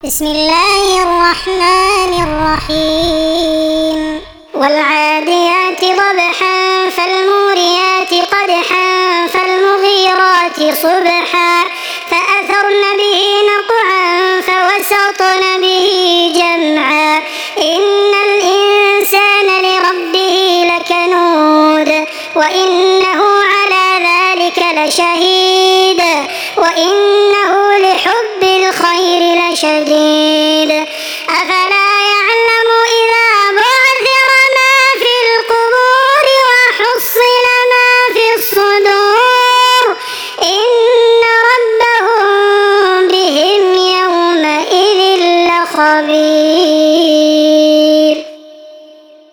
بسم الله الرحمن الرحيم والعاديات ضبحا فالموريات قدحا فالمغيرات صبحا فأثرن به نقعا فوسطن به جمعا إن الإنسان لربه لكنود وإنه على ذلك لشهيد وإنه لحب الخير لشديد